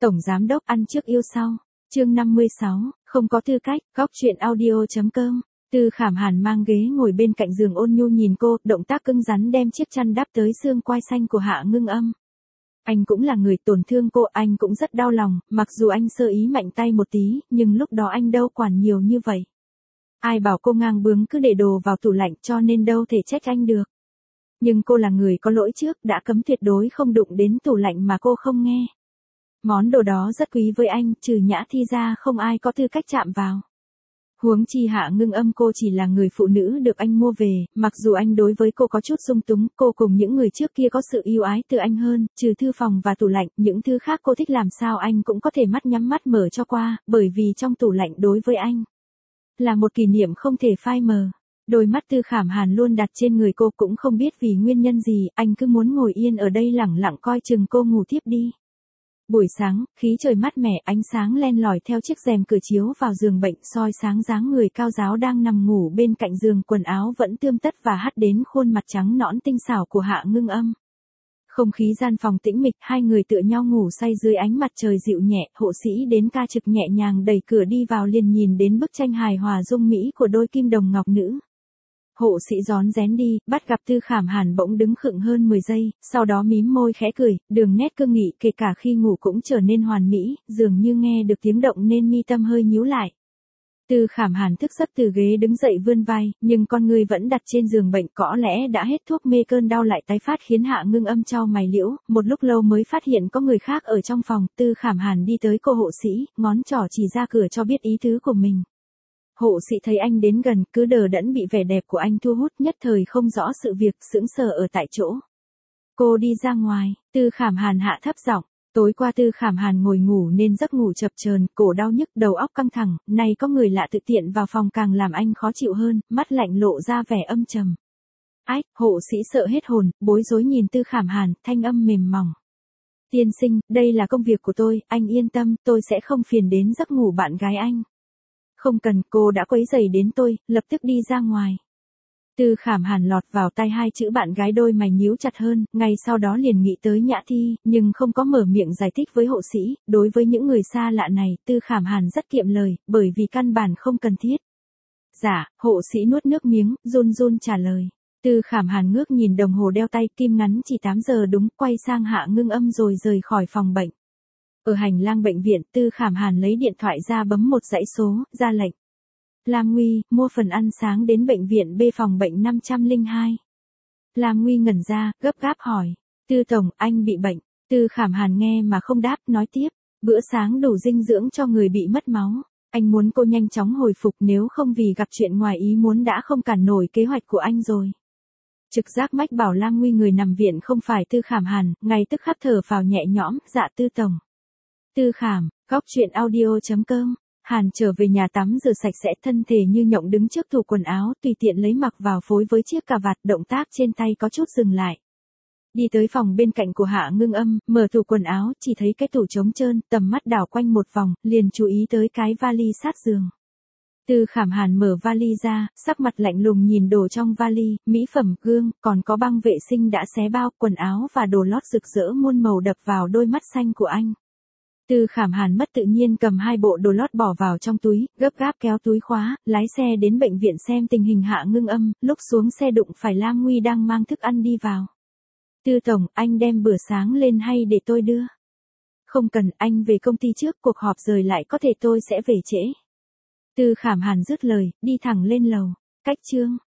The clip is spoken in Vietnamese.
Tổng giám đốc ăn trước yêu sau. Chương 56, không có tư cách, góc truyện audio.com. Tư Khảm Hàn mang ghế ngồi bên cạnh giường ôn nhu nhìn cô, động tác cứng rắn đem chiếc chăn đắp tới xương quai xanh của Hạ Ngưng Âm. Anh cũng là người tổn thương cô, anh cũng rất đau lòng, mặc dù anh sơ ý mạnh tay một tí, nhưng lúc đó anh đâu quản nhiều như vậy. Ai bảo cô ngang bướng cứ để đồ vào tủ lạnh, cho nên đâu thể trách anh được. Nhưng cô là người có lỗi trước, đã cấm tuyệt đối không đụng đến tủ lạnh mà cô không nghe. Món đồ đó rất quý với anh, trừ Nhã Thi ra không ai có tư cách chạm vào. Huống chi Hạ Ngưng Âm cô chỉ là người phụ nữ được anh mua về, mặc dù anh đối với cô có chút dung túng, cô cùng những người trước kia có sự yêu ái từ anh hơn, trừ thư phòng và tủ lạnh, những thứ khác cô thích làm sao anh cũng có thể mắt nhắm mắt mở cho qua, bởi vì trong tủ lạnh đối với anh là một kỷ niệm không thể phai mờ. Đôi mắt Tư Khảm Hàn luôn đặt trên người cô, cũng không biết vì nguyên nhân gì, anh cứ muốn ngồi yên ở đây lẳng lặng coi chừng cô ngủ thiếp đi. Buổi sáng, khí trời mát mẻ, ánh sáng len lỏi theo chiếc rèm cửa chiếu vào giường bệnh, soi sáng dáng người cao ráo đang nằm ngủ bên cạnh giường, quần áo vẫn tươm tất và hắt đến khuôn mặt trắng nõn tinh xảo của Hạ Ngưng Âm. Không khí gian phòng tĩnh mịch, hai người tựa nhau ngủ say dưới ánh mặt trời dịu nhẹ. Hộ sĩ đến ca trực nhẹ nhàng đẩy cửa đi vào, liền nhìn đến bức tranh hài hòa dung mỹ của đôi kim đồng ngọc nữ. Hộ sĩ rón rén đi, bắt gặp Tư Khảm Hàn bỗng đứng khựng hơn 10 giây, sau đó mím môi khẽ cười, đường nét cương nghị kể cả khi ngủ cũng trở nên hoàn mỹ, dường như nghe được tiếng động nên mi tâm hơi nhíu lại. Tư Khảm Hàn thức giấc từ ghế đứng dậy vươn vai, nhưng con người vẫn đặt trên giường bệnh, có lẽ đã hết thuốc mê cơn đau lại tái phát khiến Hạ Ngưng Âm chau mày liễu, một lúc lâu mới phát hiện có người khác ở trong phòng. Tư Khảm Hàn đi tới cô hộ sĩ, ngón trỏ chỉ ra cửa cho biết ý tứ của mình. Hộ sĩ thấy anh đến gần, cứ đờ đẫn bị vẻ đẹp của anh thu hút, nhất thời không rõ sự việc, sững sờ ở tại chỗ. Cô đi ra ngoài. Tư Khảm Hàn hạ thấp giọng. Tối qua Tư Khảm Hàn ngồi ngủ nên giấc ngủ chập chờn, cổ đau nhức, đầu óc căng thẳng, nay có người lạ tự tiện vào phòng càng làm anh khó chịu hơn, mắt lạnh lộ ra vẻ âm trầm. Ách, hộ sĩ sợ hết hồn, bối rối nhìn Tư Khảm Hàn, thanh âm mềm mỏng. Tiên sinh, đây là công việc của tôi, anh yên tâm, tôi sẽ không phiền đến giấc ngủ bạn gái anh. Không cần, cô đã quấy rầy đến tôi, lập tức đi ra ngoài. Tư Khảm Hàn lọt vào tai hai chữ bạn gái, đôi mày nhíu chặt hơn, ngay sau đó liền nghĩ tới Nhã Thi, nhưng không có mở miệng giải thích với hộ sĩ. Đối với những người xa lạ này, Tư Khảm Hàn rất kiệm lời, bởi vì căn bản không cần thiết. Dạ, hộ sĩ nuốt nước miếng, run run trả lời. Tư Khảm Hàn ngước nhìn đồng hồ đeo tay, kim ngắn chỉ 8 giờ đúng, quay sang Hạ Ngưng Âm rồi rời khỏi phòng bệnh. Ở hành lang bệnh viện, Tư Khảm Hàn lấy điện thoại ra bấm một dãy số, ra lệnh. Lam Nguy, mua phần ăn sáng đến bệnh viện B phòng bệnh 502. Lam Nguy ngẩn ra, gấp gáp hỏi. Tư tổng, anh bị bệnh. Tư Khảm Hàn nghe mà không đáp, nói tiếp. Bữa sáng đủ dinh dưỡng cho người bị mất máu. Anh muốn cô nhanh chóng hồi phục, nếu không vì gặp chuyện ngoài ý muốn đã không cản nổi kế hoạch của anh rồi. Trực giác mách bảo Lam Nguy người nằm viện không phải Tư Khảm Hàn, ngay tức khắc thở phào nhẹ nhõm, dạ Tư tổng. Tư Khảm, góc truyện audio.com. Hàn trở về nhà tắm rửa sạch sẽ, thân thể như nhộng đứng trước tủ quần áo, tùy tiện lấy mặc vào phối với chiếc cà vạt, động tác trên tay có chút dừng lại. Đi tới phòng bên cạnh của Hạ Ngưng Âm, mở tủ quần áo, chỉ thấy cái tủ trống trơn, tầm mắt đảo quanh một vòng, liền chú ý tới cái vali sát giường. Tư Khảm Hàn mở vali ra, sắc mặt lạnh lùng nhìn đồ trong vali, mỹ phẩm, gương, còn có băng vệ sinh đã xé bao, quần áo và đồ lót rực rỡ muôn màu đập vào đôi mắt xanh của anh. Tư Khảm Hàn mất tự nhiên cầm hai bộ đồ lót bỏ vào trong túi, gấp gáp kéo túi khóa, lái xe đến bệnh viện xem tình hình Hạ Ngưng Âm, lúc xuống xe đụng phải Lam Nguy đang mang thức ăn đi vào. Tư tổng, anh đem bữa sáng lên hay để tôi đưa? Không cần, anh về công ty trước, cuộc họp rời lại có thể tôi sẽ về trễ. Tư Khảm Hàn dứt lời, đi thẳng lên lầu. Cách chương